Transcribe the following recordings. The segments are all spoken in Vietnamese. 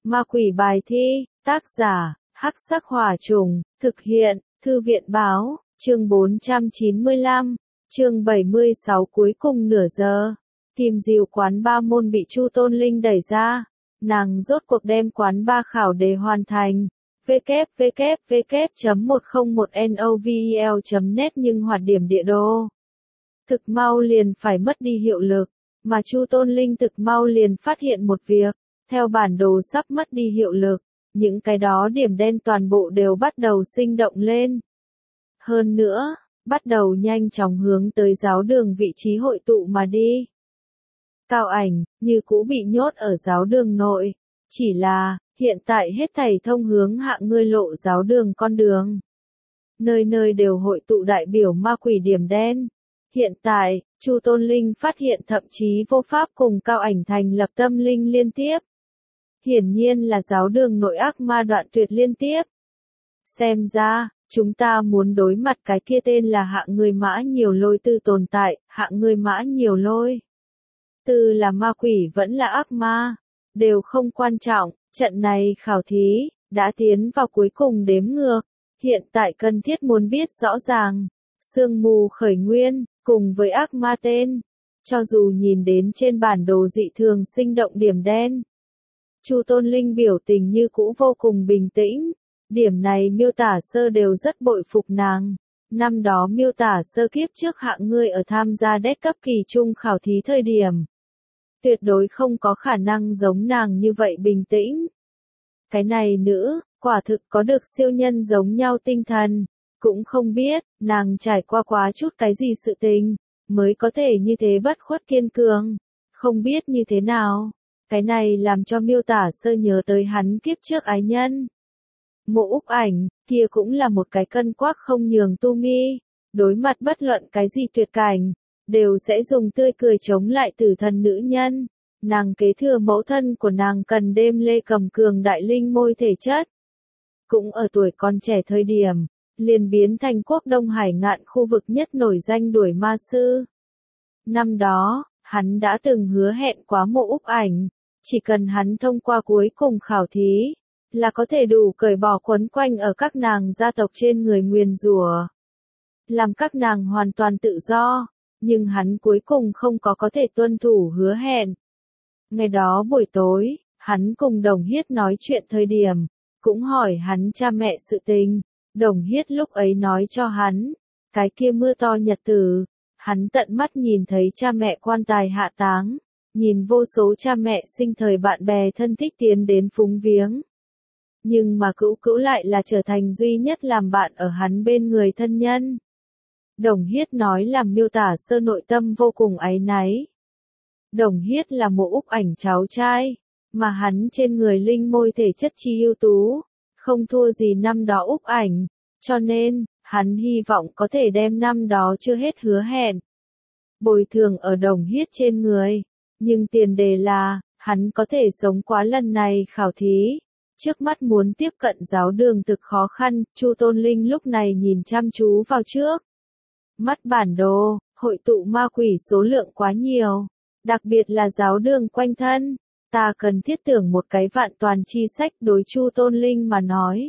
Ma quỷ bài thi, tác giả, Hắc Sắc Hỏa Trùng, thực hiện, Thư viện Báo, chương 495, chương 76 cuối cùng nửa giờ. Tìm dìu quán ba môn bị Chu Tôn Linh đẩy ra, nàng rốt cuộc đem quán ba khảo đề hoàn thành. www.101novel.net nhưng hoạt điểm địa đồ thực mau liền phải mất đi hiệu lực, mà Chu Tôn Linh thực mau liền phát hiện một việc, theo bản đồ sắp mất đi hiệu lực, những cái đó điểm đen toàn bộ đều bắt đầu sinh động lên. Hơn nữa, bắt đầu nhanh chóng hướng tới giáo đường vị trí hội tụ mà đi. Cao Ảnh, như cũ bị nhốt ở giáo đường nội, chỉ là, hiện tại hết thảy thông hướng hạ ngươi lộ giáo đường con đường. Nơi nơi đều hội tụ đại biểu ma quỷ điểm đen. Hiện tại, Chu Tôn Linh phát hiện thậm chí vô pháp cùng Cao Ảnh thành lập tâm linh liên tiếp. Hiển nhiên là giáo đường nội ác ma đoạn tuyệt liên tiếp. Xem ra, chúng ta muốn đối mặt cái kia tên là hạ người mã nhiều lôi tư tồn tại, hạ người mã nhiều lôi. Tư là ma quỷ vẫn là ác ma, đều không quan trọng, trận này khảo thí, đã tiến vào cuối cùng đếm ngược, hiện tại cần thiết muốn biết rõ ràng, sương mù khởi nguyên, cùng với ác ma tên, cho dù nhìn đến trên bản đồ dị thường sinh động điểm đen. Chu Tôn Linh biểu tình như cũ vô cùng bình tĩnh, điểm này miêu tả sơ đều rất bội phục nàng. Năm đó miêu tả sơ kiếp trước hạng ngươi ở tham gia đét cấp kỳ trung khảo thí thời điểm. Tuyệt đối không có khả năng giống nàng như vậy bình tĩnh. Cái này nữ, quả thực có được siêu nhân giống nhau tinh thần, cũng không biết, nàng trải qua quá chút cái gì sự tình, mới có thể như thế bất khuất kiên cường, không biết như thế nào. Cái này làm cho miêu tả sơ nhớ tới hắn kiếp trước ái nhân. Mộ Úc Ảnh, kia cũng là một cái cân quắc không nhường tu mi, đối mặt bất luận cái gì tuyệt cảnh, đều sẽ dùng tươi cười chống lại tử thần nữ nhân. Nàng kế thừa mẫu thân của nàng cần đêm lê cầm cường đại linh môi thể chất. Cũng ở tuổi còn trẻ thời điểm, liền biến thành quốc Đông Hải ngạn khu vực nhất nổi danh đuổi ma sư. Năm đó, hắn đã từng hứa hẹn quá Mộ Úc Ảnh, chỉ cần hắn thông qua cuối cùng khảo thí, là có thể đủ cởi bỏ quấn quanh ở các nàng gia tộc trên người nguyền rủa, làm các nàng hoàn toàn tự do, nhưng hắn cuối cùng không có thể tuân thủ hứa hẹn. Ngày đó buổi tối, hắn cùng Đồng Hiết nói chuyện thời điểm, cũng hỏi hắn cha mẹ sự tình, Đồng Hiết lúc ấy nói cho hắn, cái kia mưa to nhật tử, hắn tận mắt nhìn thấy cha mẹ quan tài hạ táng, nhìn vô số cha mẹ sinh thời bạn bè thân thích tiến đến phúng viếng. Nhưng mà Cữu Cữu lại là trở thành duy nhất làm bạn ở hắn bên người thân nhân. Đồng Hiết nói làm miêu tả sơ nội tâm vô cùng áy náy. Đồng Hiết là Mộ Úc Ảnh cháu trai, mà hắn trên người linh môi thể chất chi ưu tú, không thua gì năm đó Úc Ảnh, cho nên, hắn hy vọng có thể đem năm đó chưa hết hứa hẹn. Bồi thường ở Đồng Hiết trên người, nhưng tiền đề là, hắn có thể sống qua lần này khảo thí. Trước mắt muốn tiếp cận giáo đường thực khó khăn, Chu Tôn Linh lúc này nhìn chăm chú vào trước. Mắt bản đồ, hội tụ ma quỷ số lượng quá nhiều, đặc biệt là giáo đường quanh thân. Ta cần thiết tưởng một cái vạn toàn chi sách đối Chu Tôn Linh mà nói.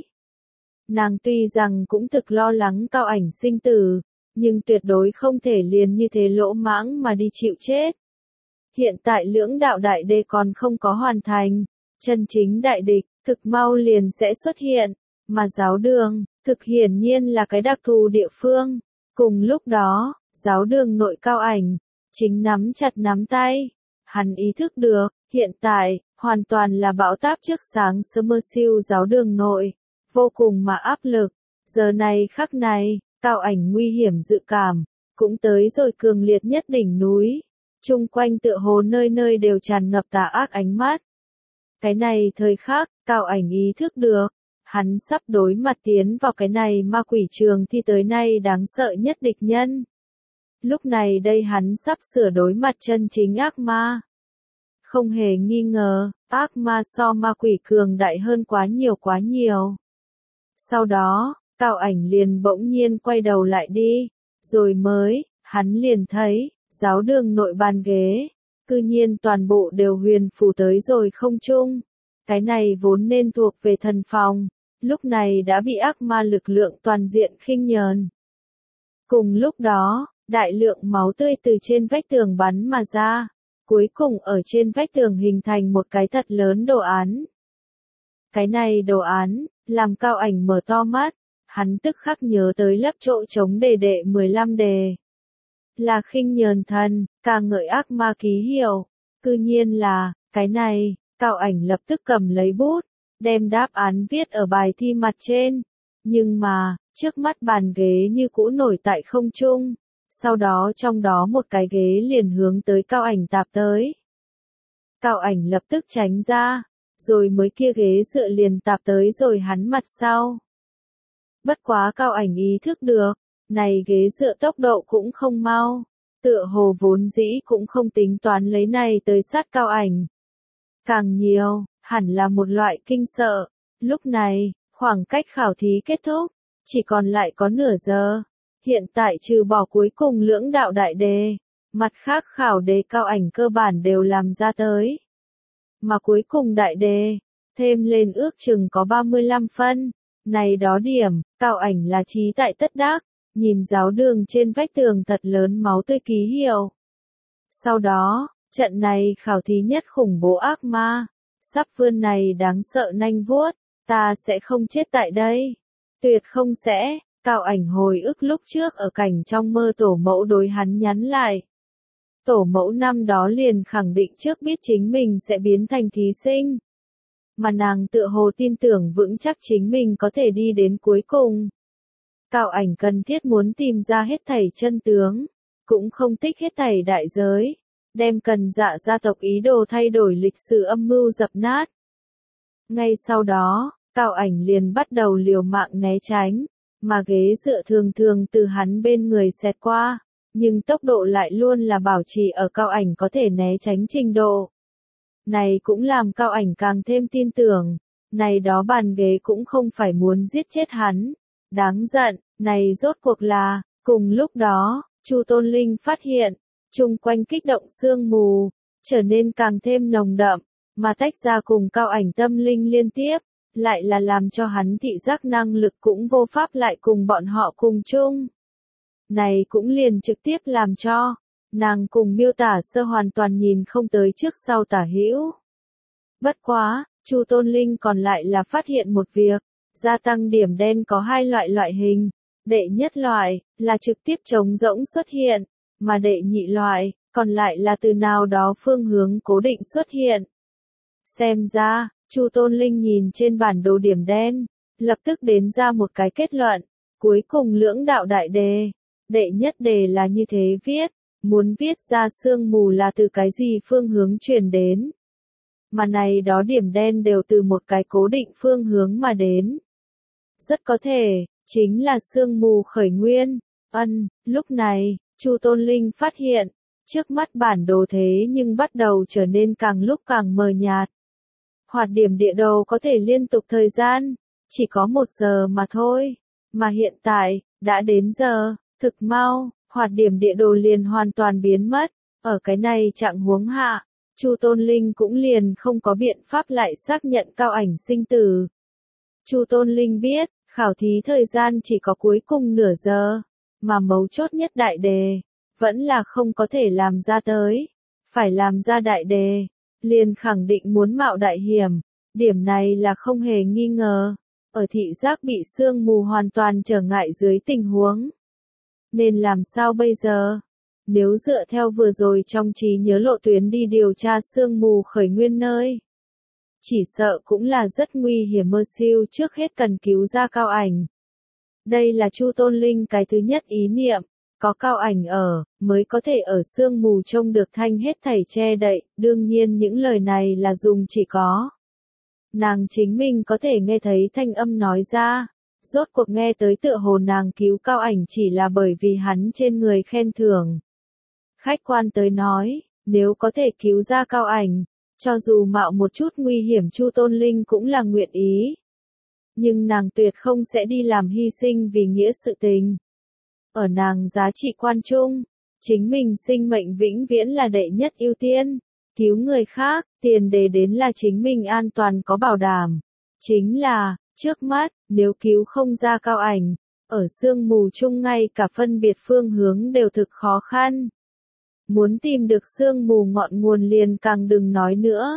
Nàng tuy rằng cũng thực lo lắng Cao Ảnh sinh tử, nhưng tuyệt đối không thể liền như thế lỗ mãng mà đi chịu chết. Hiện tại lưỡng đạo đại đế còn không có hoàn thành, chân chính đại địch, thực mau liền sẽ xuất hiện, mà giáo đường, thực hiển nhiên là cái đặc thù địa phương. Cùng lúc đó, giáo đường nội Cao Ảnh, chính nắm chặt nắm tay, hắn ý thức được, hiện tại, hoàn toàn là bão táp trước sáng sớm mơ siêu giáo đường nội, vô cùng mà áp lực, giờ này khắc này, Cao Ảnh nguy hiểm dự cảm, cũng tới rồi cường liệt nhất đỉnh núi, chung quanh tựa hồ nơi nơi đều tràn ngập tà ác ánh mắt. Cái này thời khắc, Cao Ảnh ý thức được, hắn sắp đối mặt tiến vào cái này ma quỷ trường thi tới nay đáng sợ nhất địch nhân. Lúc này đây hắn sắp sửa đối mặt chân chính ác ma. Không hề nghi ngờ, ác ma so ma quỷ cường đại hơn quá nhiều quá nhiều. Sau đó, Cao Ảnh liền bỗng nhiên quay đầu lại đi, rồi mới, hắn liền thấy, giáo đường nội bàn ghế, cư nhiên toàn bộ đều huyền phù tới rồi không trung. Cái này vốn nên thuộc về thần phòng, lúc này đã bị ác ma lực lượng toàn diện khinh nhờn. Cùng lúc đó, đại lượng máu tươi từ trên vách tường bắn mà ra, cuối cùng ở trên vách tường hình thành một cái thật lớn đồ án. Cái này đồ án, làm Cao Ảnh mở to mắt, hắn tức khắc nhớ tới lớp chỗ trống đề đệ 15 đề. Là khinh nhờn thần, ca ngợi ác ma ký hiệu, cư nhiên là, cái này, Cao Ảnh lập tức cầm lấy bút, đem đáp án viết ở bài thi mặt trên, nhưng mà, trước mắt bàn ghế như cũ nổi tại không trung, sau đó trong đó một cái ghế liền hướng tới Cao Ảnh tạp tới. Cao Ảnh lập tức tránh ra, rồi mới kia ghế dựa liền tạp tới rồi hắn mặt sau. Bất quá Cao Ảnh ý thức được, này ghế dựa tốc độ cũng không mau, tựa hồ vốn dĩ cũng không tính toán lấy này tới sát Cao Ảnh. Càng nhiều, hẳn là một loại kinh sợ. Lúc này, khoảng cách khảo thí kết thúc, chỉ còn lại có nửa giờ. Hiện tại trừ bỏ cuối cùng lưỡng đạo đại đề, mặt khác khảo đề Cao Ảnh cơ bản đều làm ra tới. Mà cuối cùng đại đề, thêm lên ước chừng có 35 phân. Này đó điểm, Cao Ảnh là trí tại tất đắc, nhìn giáo đường trên vách tường thật lớn máu tươi ký hiệu. Sau đó, trận này khảo thí nhất khủng bố ác ma, sắp vươn này đáng sợ nanh vuốt, ta sẽ không chết tại đây. Tuyệt không sẽ, Cao Ảnh hồi ức lúc trước ở cảnh trong mơ tổ mẫu đối hắn nhắn lại. Tổ mẫu năm đó liền khẳng định trước biết chính mình sẽ biến thành thí sinh. Mà nàng tựa hồ tin tưởng vững chắc chính mình có thể đi đến cuối cùng. Cao Ảnh cần thiết muốn tìm ra hết thảy chân tướng, cũng không tích hết thảy đại giới, đem Cần Dạ gia tộc ý đồ thay đổi lịch sử âm mưu dập nát. Ngay sau đó, Cao Ảnh liền bắt đầu liều mạng né tránh, mà ghế dựa thường thường từ hắn bên người xẹt qua, nhưng tốc độ lại luôn là bảo trì ở Cao Ảnh có thể né tránh trình độ. Này cũng làm Cao Ảnh càng thêm tin tưởng, này đó bàn ghế cũng không phải muốn giết chết hắn. Đáng giận, này rốt cuộc là, cùng lúc đó, Chu Tôn Linh phát hiện, chung quanh kích động sương mù, trở nên càng thêm nồng đậm, mà tách ra cùng Cao Ảnh tâm linh liên tiếp, lại là làm cho hắn thị giác năng lực cũng vô pháp lại cùng bọn họ cùng chung. Này cũng liền trực tiếp làm cho, nàng cùng miêu tả sơ hoàn toàn nhìn không tới trước sau tả hữu. Bất quá, Chu Tôn Linh còn lại là phát hiện một việc, gia tăng điểm đen có hai loại hình. Đệ nhất loại, là trực tiếp trống rỗng xuất hiện, mà đệ nhị loại, còn lại là từ nào đó phương hướng cố định xuất hiện. Xem ra, Chu Tôn Linh nhìn trên bản đồ điểm đen, lập tức đến ra một cái kết luận, cuối cùng lưỡng đạo đại đề. Đệ nhất đề là như thế viết, muốn viết ra sương mù là từ cái gì phương hướng truyền đến. Mà này đó điểm đen đều từ một cái cố định phương hướng mà đến. Rất có thể, chính là sương mù khởi nguyên. Lúc này, Chu Tôn Linh phát hiện, trước mắt bản đồ thế nhưng bắt đầu trở nên càng lúc càng mờ nhạt. Hoạt điểm địa đồ có thể liên tục thời gian, chỉ có 1 giờ mà thôi. Mà hiện tại, đã đến giờ, thực mau, hoạt điểm địa đồ liền hoàn toàn biến mất. Ở cái này trạng huống hạ, Chu Tôn Linh cũng liền không có biện pháp lại xác nhận Cao Ảnh sinh tử. Chu Tôn Linh biết, khảo thí thời gian chỉ có cuối cùng nửa giờ, mà mấu chốt nhất đại đề, vẫn là không có thể làm ra tới. Phải làm ra đại đề, liền khẳng định muốn mạo đại hiểm, điểm này là không hề nghi ngờ, ở thị giác bị sương mù hoàn toàn trở ngại dưới tình huống. Nên làm sao bây giờ? Nếu dựa theo vừa rồi trong trí nhớ lộ tuyến đi điều tra sương mù khởi nguyên nơi, chỉ sợ cũng là rất nguy hiểm. Mơ siêu trước hết cần cứu ra Cao Ảnh. Đây là Chu Tôn Linh cái thứ nhất ý niệm, có Cao Ảnh ở, mới có thể ở sương mù trông được thanh hết thảy che đậy, đương nhiên những lời này là dùng chỉ có. Nàng chính mình có thể nghe thấy thanh âm nói ra, rốt cuộc nghe tới tựa hồ nàng cứu Cao Ảnh chỉ là bởi vì hắn trên người khen thưởng. Khách quan tới nói, nếu có thể cứu ra Cao Ảnh, cho dù mạo một chút nguy hiểm Chu Tôn Linh cũng là nguyện ý. Nhưng nàng tuyệt không sẽ đi làm hy sinh vì nghĩa sự tình. Ở nàng giá trị quan chung, chính mình sinh mệnh vĩnh viễn là đệ nhất ưu tiên. Cứu người khác, tiền đề đến là chính mình an toàn có bảo đảm. Chính là, trước mắt, nếu cứu không ra Cao Ảnh, ở sương mù chung ngay cả phân biệt phương hướng đều thực khó khăn. Muốn tìm được sương mù ngọn nguồn liền càng đừng nói nữa.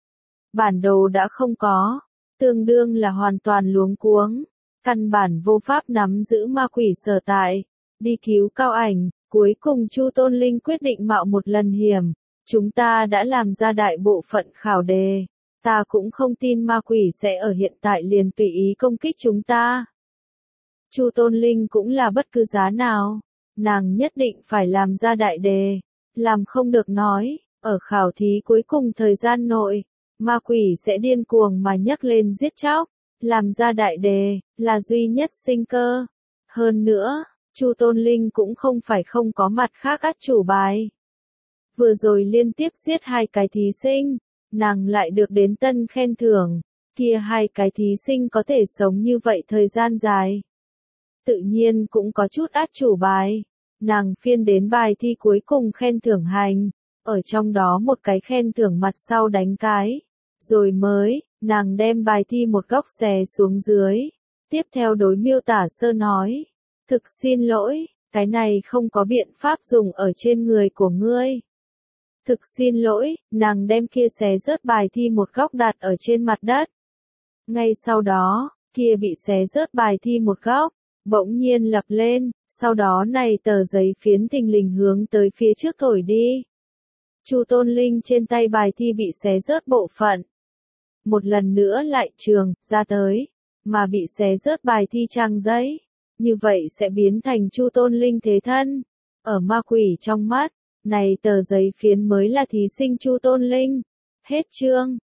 Bản đồ đã không có, tương đương là hoàn toàn luống cuống, căn bản vô pháp nắm giữ ma quỷ sở tại. Đi cứu Cao Ảnh, cuối cùng Chu Tôn Linh quyết định mạo một lần hiểm. Chúng ta đã làm ra đại bộ phận khảo đề, ta cũng không tin ma quỷ sẽ ở hiện tại liền tùy ý công kích chúng ta. Chu Tôn Linh cũng là bất cứ giá nào, nàng nhất định phải làm ra đại đề, làm không được nói, ở khảo thí cuối cùng thời gian nội, ma quỷ sẽ điên cuồng mà nhấc lên giết chóc, làm ra đại đề, là duy nhất sinh cơ. Hơn nữa, Chu Tôn Linh cũng không phải không có mặt khác át chủ bài. Vừa rồi liên tiếp giết 2 cái thí sinh, nàng lại được đến tân khen thưởng, kia 2 cái thí sinh có thể sống như vậy thời gian dài. Tự nhiên cũng có chút át chủ bài, nàng phiên đến bài thi cuối cùng khen thưởng hành, ở trong đó một cái khen thưởng mặt sau đánh cái, rồi mới, nàng đem bài thi một góc xé xuống dưới, tiếp theo đối miêu tả sơ nói, thực xin lỗi, cái này không có biện pháp dùng ở trên người của ngươi. Thực xin lỗi, nàng đem kia xé rớt bài thi một góc đặt ở trên mặt đất. Ngay sau đó, kia bị xé rớt bài thi một góc, bỗng nhiên lập lên, sau đó này tờ giấy phiến thình lình hướng tới phía trước thổi đi. Chu Tôn Linh trên tay bài thi bị xé rớt bộ phận. Một lần nữa lại trường, ra tới, mà bị xé rớt bài thi trang giấy. Như vậy sẽ biến thành Chu Tôn Linh thế thân. Ở ma quỷ trong mắt, này tờ giấy phiến mới là thí sinh Chu Tôn Linh. Hết chương.